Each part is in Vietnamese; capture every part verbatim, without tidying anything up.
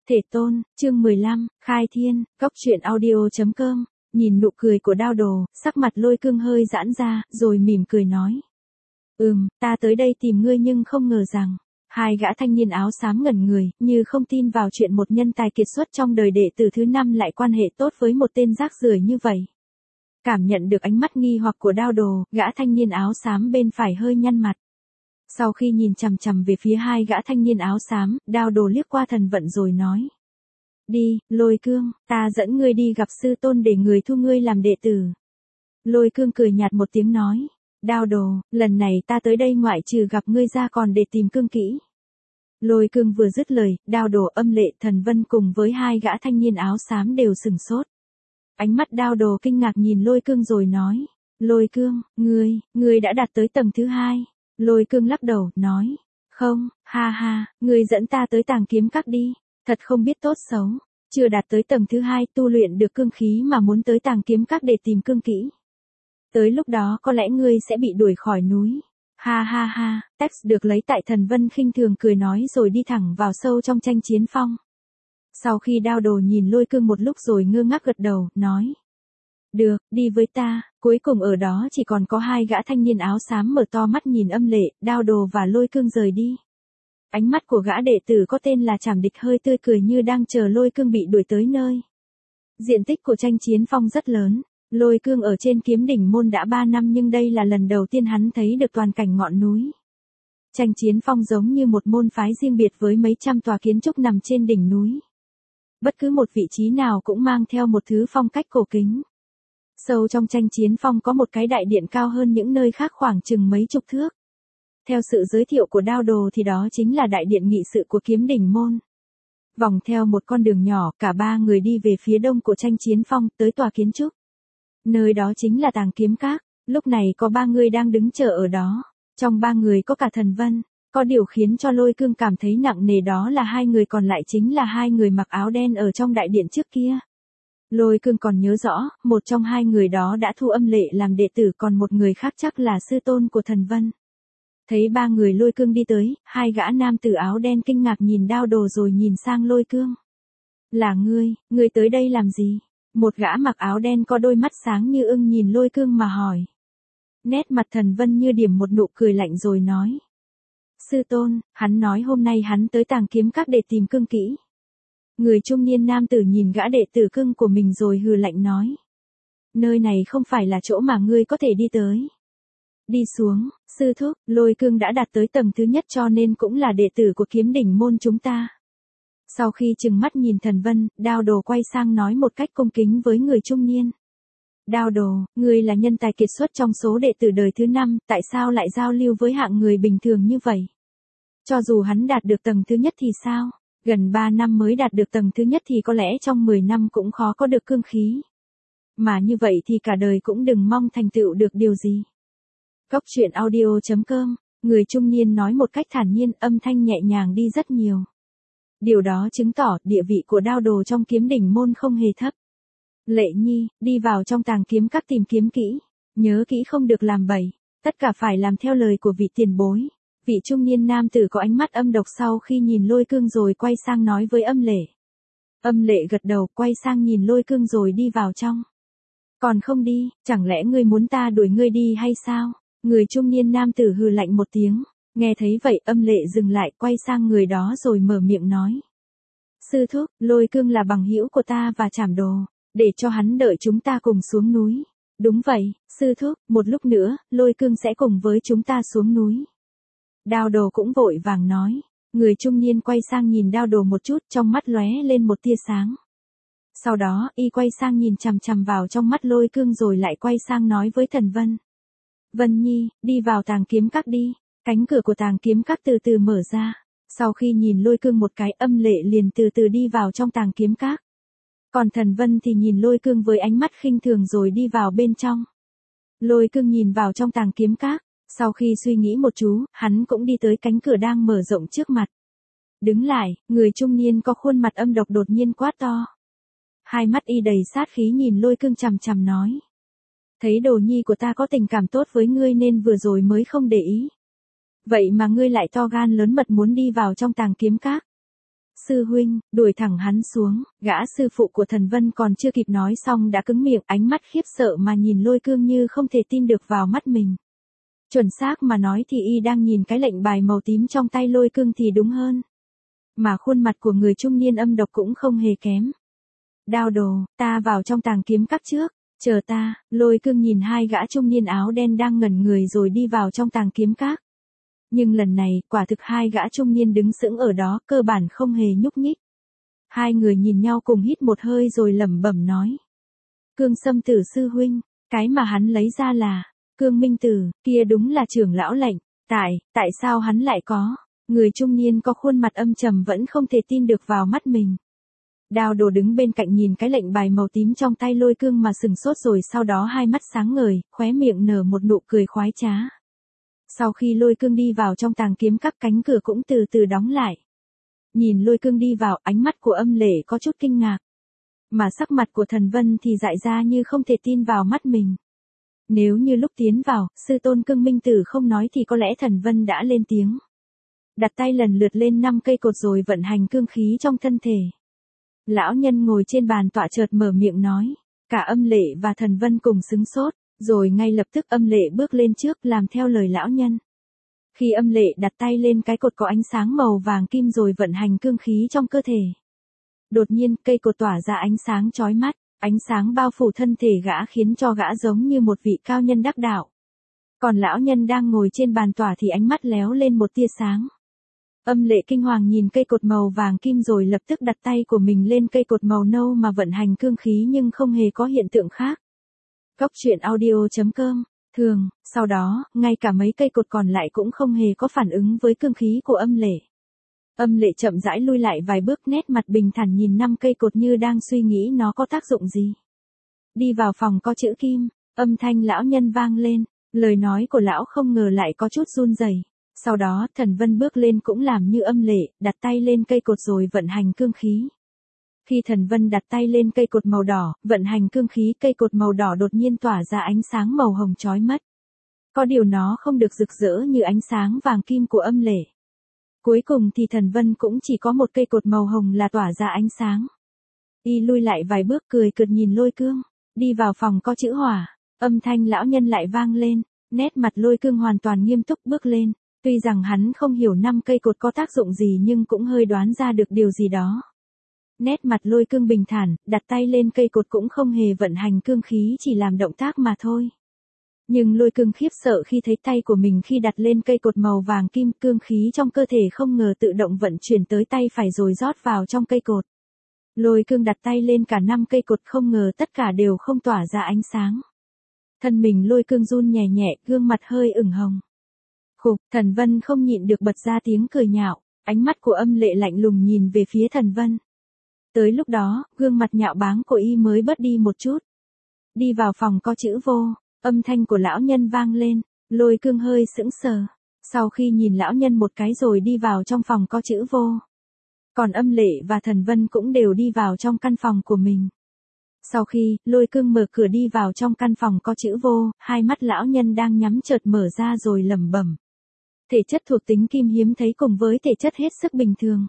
Thể tôn, chương mười lăm, khai thiên, góc truyện audio.com, nhìn nụ cười của Đao Đồ, sắc mặt Lôi Cương hơi giãn ra, rồi mỉm cười nói. Ừm, ta tới đây tìm ngươi nhưng không ngờ rằng, hai gã thanh niên áo xám ngẩn người, như không tin vào chuyện một nhân tài kiệt xuất trong đời đệ tử thứ năm lại quan hệ tốt với một tên rác rưởi như vậy. Cảm nhận được ánh mắt nghi hoặc của Đao Đồ, gã thanh niên áo xám bên phải hơi nhăn mặt. Sau khi nhìn chằm chằm về phía hai gã thanh niên áo xám, Đao Đồ liếc qua Thần Vận rồi nói. Đi, Lôi Cương, ta dẫn ngươi đi gặp sư tôn để người thu ngươi làm đệ tử. Lôi Cương cười nhạt một tiếng nói. Đao Đồ, lần này ta tới đây ngoại trừ gặp ngươi ra còn để tìm Cương kỹ. Lôi Cương vừa dứt lời, Đao Đồ, Âm Lệ, Thần Vân cùng với hai gã thanh niên áo xám đều sừng sốt. Ánh mắt Đao Đồ kinh ngạc nhìn Lôi Cương rồi nói. Lôi Cương, ngươi, ngươi đã đạt tới tầng thứ hai. Lôi Cương lắc đầu, nói. Không, ha ha, ngươi dẫn ta tới Tàng Kiếm Các đi. Thật không biết tốt xấu. Chưa đạt tới tầng thứ hai tu luyện được cương khí mà muốn tới Tàng Kiếm Các để tìm cương kỹ. Tới lúc đó có lẽ ngươi sẽ bị đuổi khỏi núi. Ha ha ha, text được lấy tại Thần Vân khinh thường cười nói rồi đi thẳng vào sâu trong tranh chiến phong. Sau khi Đao Đồ nhìn Lôi Cương một lúc rồi ngơ ngác gật đầu, nói. Được, đi với ta. Cuối cùng ở đó chỉ còn có hai gã thanh niên áo xám mở to mắt nhìn Âm Lệ, Đao Đồ và Lôi Cương rời đi. Ánh mắt của gã đệ tử có tên là Trảm Địch hơi tươi cười như đang chờ Lôi Cương bị đuổi tới nơi. Diện tích của tranh chiến phong rất lớn. Lôi Cương ở trên Kiếm Đỉnh môn đã ba năm nhưng đây là lần đầu tiên hắn thấy được toàn cảnh ngọn núi. Tranh chiến phong giống như một môn phái riêng biệt với mấy trăm tòa kiến trúc nằm trên đỉnh núi. Bất cứ một vị trí nào cũng mang theo một thứ phong cách cổ kính. Sâu trong tranh chiến phong có một cái đại điện cao hơn những nơi khác khoảng chừng mấy chục thước. Theo sự giới thiệu của Đao Đồ thì đó chính là đại điện nghị sự của Kiếm Đỉnh môn. Vòng theo một con đường nhỏ, cả ba người đi về phía đông của tranh chiến phong, tới tòa kiến trúc. Nơi đó chính là Tàng Kiếm Các. Lúc này có ba người đang đứng chờ ở đó. Trong ba người có cả Thần Vân. Có điều khiến cho Lôi Cương cảm thấy nặng nề đó là hai người còn lại chính là hai người mặc áo đen ở trong đại điện trước kia. Lôi Cương còn nhớ rõ, một trong hai người đó đã thu Âm Lệ làm đệ tử, còn một người khác chắc là sư tôn của Thần Vân. Thấy ba người Lôi Cương đi tới, hai gã nam tử áo đen kinh ngạc nhìn Đao Đồ rồi nhìn sang Lôi Cương. Là ngươi, ngươi tới đây làm gì? Một gã mặc áo đen có đôi mắt sáng như ưng nhìn Lôi Cương mà hỏi. Nét mặt Thần Vân như điểm một nụ cười lạnh rồi nói. Sư tôn, hắn nói hôm nay hắn tới Tàng Kiếm Các để tìm cương kỹ. Người trung niên nam tử nhìn gã đệ tử cưng của mình rồi hừ lạnh nói. Nơi này không phải là chỗ mà ngươi có thể đi tới. Đi xuống, sư thúc, Lôi Cương đã đạt tới tầng thứ nhất cho nên cũng là đệ tử của Kiếm Đỉnh môn chúng ta. Sau khi trừng mắt nhìn Thần Vân, Đao Đồ quay sang nói một cách cung kính với người trung niên. Đao Đồ, ngươi là nhân tài kiệt xuất trong số đệ tử đời thứ năm, tại sao lại giao lưu với hạng người bình thường như vậy? Cho dù hắn đạt được tầng thứ nhất thì sao? Gần ba năm mới đạt được tầng thứ nhất thì có lẽ trong mười năm cũng khó có được cương khí. Mà như vậy thì cả đời cũng đừng mong thành tựu được điều gì. Góc truyện audio.com, người trung niên nói một cách thản nhiên, âm thanh nhẹ nhàng đi rất nhiều. Điều đó chứng tỏ địa vị của Đao Đồ trong Kiếm Đỉnh môn không hề thấp. Lệ Nhi, đi vào trong Tàng Kiếm Các tìm kiếm kỹ. Nhớ kỹ không được làm bậy. Tất cả phải làm theo lời của vị tiền bối. Vị trung niên nam tử có ánh mắt âm độc sau khi nhìn Lôi Cương rồi quay sang nói với Âm Lệ. Âm Lệ gật đầu quay sang nhìn Lôi Cương rồi đi vào trong. Còn không đi, chẳng lẽ ngươi muốn ta đuổi ngươi đi hay sao? Người trung niên nam tử hừ lạnh một tiếng. Nghe thấy vậy Âm Lệ dừng lại quay sang người đó rồi mở miệng nói. Sư thúc, Lôi Cương là bằng hữu của ta và Trảm Đồ. Để cho hắn đợi chúng ta cùng xuống núi. Đúng vậy, sư thúc, một lúc nữa, Lôi Cương sẽ cùng với chúng ta xuống núi. Đao Đồ cũng vội vàng nói. Người trung niên quay sang nhìn Đao Đồ một chút, trong mắt lóe lên một tia sáng. Sau đó, y quay sang nhìn chằm chằm vào trong mắt Lôi Cương rồi lại quay sang nói với Thần Vân. Vân Nhi, đi vào Tàng Kiếm Các đi. Cánh cửa của Tàng Kiếm Các từ từ mở ra. Sau khi nhìn Lôi Cương một cái, Âm Lệ liền từ từ đi vào trong Tàng Kiếm Các. Còn Thần Vân thì nhìn Lôi Cương với ánh mắt khinh thường rồi đi vào bên trong. Lôi Cương nhìn vào trong Tàng Kiếm Các. Sau khi suy nghĩ một chú, hắn cũng đi tới cánh cửa đang mở rộng trước mặt. Đứng lại, người trung niên có khuôn mặt âm độc đột nhiên quát to. Hai mắt y đầy sát khí nhìn Lôi Cương chằm chằm nói. Thấy Đồ Nhi của ta có tình cảm tốt với ngươi nên vừa rồi mới không để ý. Vậy mà ngươi lại to gan lớn mật muốn đi vào trong Tàng Kiếm Các. sư huynh, đuổi thẳng hắn xuống, gã sư phụ của Thần Vân còn chưa kịp nói xong đã cứng miệng, ánh mắt khiếp sợ mà nhìn Lôi Cương như không thể tin được vào mắt mình. Chuẩn xác mà nói thì y đang nhìn cái lệnh bài màu tím trong tay Lôi Cương thì đúng hơn. Mà khuôn mặt của người trung niên âm độc cũng không hề kém. Đao đồ, ta vào trong tàng kiếm các trước, chờ ta. Lôi Cương nhìn hai gã trung niên áo đen đang ngẩn người rồi đi vào trong tàng kiếm các. Nhưng lần này, quả thực hai gã trung niên đứng sững ở đó, cơ bản không hề nhúc nhích. Hai người nhìn nhau cùng hít một hơi rồi lẩm bẩm nói. Cương Sâm Tử sư huynh, cái mà hắn lấy ra là Cương Minh Tử, kia đúng là trưởng lão lệnh. Tại, tại sao hắn lại có? Người trung niên có khuôn mặt âm trầm vẫn không thể tin được vào mắt mình. Đao đồ đứng bên cạnh nhìn cái lệnh bài màu tím trong tay Lôi Cương mà sừng sốt rồi sau đó hai mắt sáng ngời, khóe miệng nở một nụ cười khoái trá. Sau khi Lôi Cương đi vào trong tàng kiếm các, cánh cửa cũng từ từ đóng lại. Nhìn Lôi Cương đi vào, ánh mắt của Âm Lệ có chút kinh ngạc. Mà sắc mặt của Thần Vân thì dại ra như không thể tin vào mắt mình. Nếu như lúc tiến vào, sư tôn Cương Minh Tử không nói thì có lẽ Thần Vân đã lên tiếng. Đặt tay lần lượt lên năm cây cột rồi vận hành cương khí trong thân thể. Lão nhân ngồi trên bàn tọa chợt mở miệng nói. Cả Âm Lệ và Thần Vân cùng sững sốt, rồi ngay lập tức Âm Lệ bước lên trước làm theo lời lão nhân. Khi Âm Lệ đặt tay lên cái cột có ánh sáng màu vàng kim rồi vận hành cương khí trong cơ thể. Đột nhiên cây cột tỏa ra ánh sáng chói mắt, ánh sáng bao phủ thân thể gã khiến cho gã giống như một vị cao nhân đắc đạo. Còn lão nhân đang ngồi trên bàn tọa thì ánh mắt léo lên một tia sáng. Âm Lệ kinh hoàng nhìn cây cột màu vàng kim rồi lập tức đặt tay của mình lên cây cột màu nâu mà vận hành cương khí nhưng không hề có hiện tượng khác. Cốc truyện audio chấm com, thường, sau đó, ngay cả mấy cây cột còn lại cũng không hề có phản ứng với cương khí của Âm Lệ. Âm Lệ chậm rãi lui lại vài bước, nét mặt bình thản nhìn năm cây cột như đang suy nghĩ nó có tác dụng gì. Đi vào phòng có chữ kim, âm thanh lão nhân vang lên, lời nói của lão không ngờ lại có chút run rẩy. Sau đó, Thần Vân bước lên cũng làm như Âm Lệ, đặt tay lên cây cột rồi vận hành cương khí. Khi Thần Vân đặt tay lên cây cột màu đỏ, vận hành cương khí, cây cột màu đỏ đột nhiên tỏa ra ánh sáng màu hồng chói mắt. Có điều nó không được rực rỡ như ánh sáng vàng kim của Âm Lệ. Cuối cùng thì Thần Vân cũng chỉ có một cây cột màu hồng là tỏa ra ánh sáng. Y lui lại vài bước cười cợt nhìn Lôi Cương, đi vào phòng có chữ hỏa, âm thanh lão nhân lại vang lên, nét mặt Lôi Cương hoàn toàn nghiêm túc bước lên. Tuy rằng hắn không hiểu năm cây cột có tác dụng gì nhưng cũng hơi đoán ra được điều gì đó. Nét mặt Lôi Cương bình thản, đặt tay lên cây cột cũng không hề vận hành cương khí, chỉ làm động tác mà thôi. Nhưng Lôi Cương khiếp sợ khi thấy tay của mình khi đặt lên cây cột màu vàng kim, cương khí trong cơ thể không ngờ tự động vận chuyển tới tay phải rồi rót vào trong cây cột. Lôi Cương đặt tay lên cả năm cây cột không ngờ tất cả đều không tỏa ra ánh sáng. Thân mình Lôi Cương run nhẹ nhẹ, gương mặt hơi ửng hồng. Khục, Thần Vân không nhịn được bật ra tiếng cười nhạo, ánh mắt của Âm Lệ lạnh lùng nhìn về phía Thần Vân. Tới lúc đó, gương mặt nhạo báng của y mới bớt đi một chút. Đi vào phòng có chữ vô, âm thanh của lão nhân vang lên, Lôi Cương hơi sững sờ. Sau khi nhìn lão nhân một cái rồi đi vào trong phòng có chữ vô. Còn Âm Lệ và Thần Vân cũng đều đi vào trong căn phòng của mình. Sau khi, Lôi Cương mở cửa đi vào trong căn phòng có chữ vô, hai mắt lão nhân đang nhắm chợt mở ra rồi lẩm bẩm. Thể chất thuộc tính kim hiếm thấy cùng với thể chất hết sức bình thường.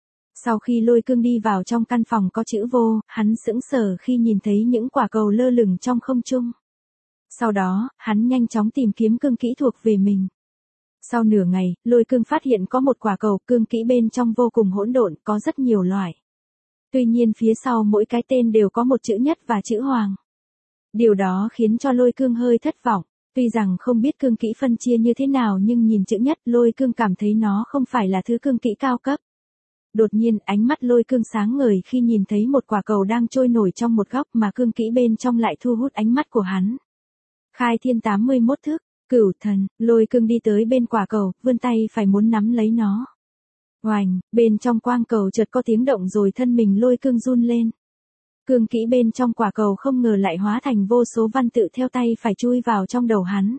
Sau khi Lôi Cương đi vào trong căn phòng có chữ vô, hắn sững sờ khi nhìn thấy những quả cầu lơ lửng trong không trung. Sau đó, hắn nhanh chóng tìm kiếm cương kỹ thuộc về mình. Sau nửa ngày, Lôi Cương phát hiện có một quả cầu cương kỹ bên trong vô cùng hỗn độn, có rất nhiều loại. Tuy nhiên phía sau mỗi cái tên đều có một chữ nhất và chữ hoàng. Điều đó khiến cho Lôi Cương hơi thất vọng. Tuy rằng không biết cương kỹ phân chia như thế nào nhưng nhìn chữ nhất Lôi Cương cảm thấy nó không phải là thứ cương kỹ cao cấp. Đột nhiên ánh mắt Lôi Cương sáng ngời khi nhìn thấy một quả cầu đang trôi nổi trong một góc mà cương kỹ bên trong lại thu hút ánh mắt của hắn. Khai thiên tám mươi mốt thức, cửu thần, Lôi Cương đi tới bên quả cầu, vươn tay phải muốn nắm lấy nó. Oành, bên trong quang cầu chợt có tiếng động rồi thân mình Lôi Cương run lên. Cương kỹ bên trong quả cầu không ngờ lại hóa thành vô số văn tự theo tay phải chui vào trong đầu hắn.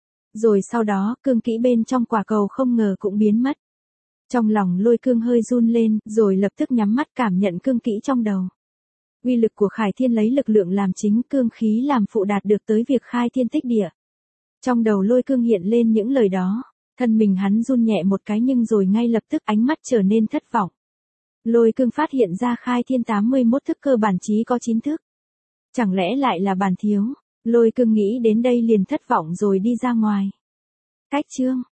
Rồi sau đó, cương kỹ bên trong quả cầu không ngờ cũng biến mất. Trong lòng Lôi Cương hơi run lên, rồi lập tức nhắm mắt cảm nhận cương kỹ trong đầu. Uy lực của Khải Thiên lấy lực lượng làm chính, cương khí làm phụ đạt được tới việc khai thiên tích địa. Trong đầu Lôi Cương hiện lên những lời đó, thân mình hắn run nhẹ một cái nhưng rồi ngay lập tức ánh mắt trở nên thất vọng. Lôi Cương phát hiện ra Khai Thiên tám mươi mốt thức cơ bản chí có chín thức. Chẳng lẽ lại là bản thiếu? Lôi Cương nghĩ đến đây liền thất vọng rồi đi ra ngoài. Cách chương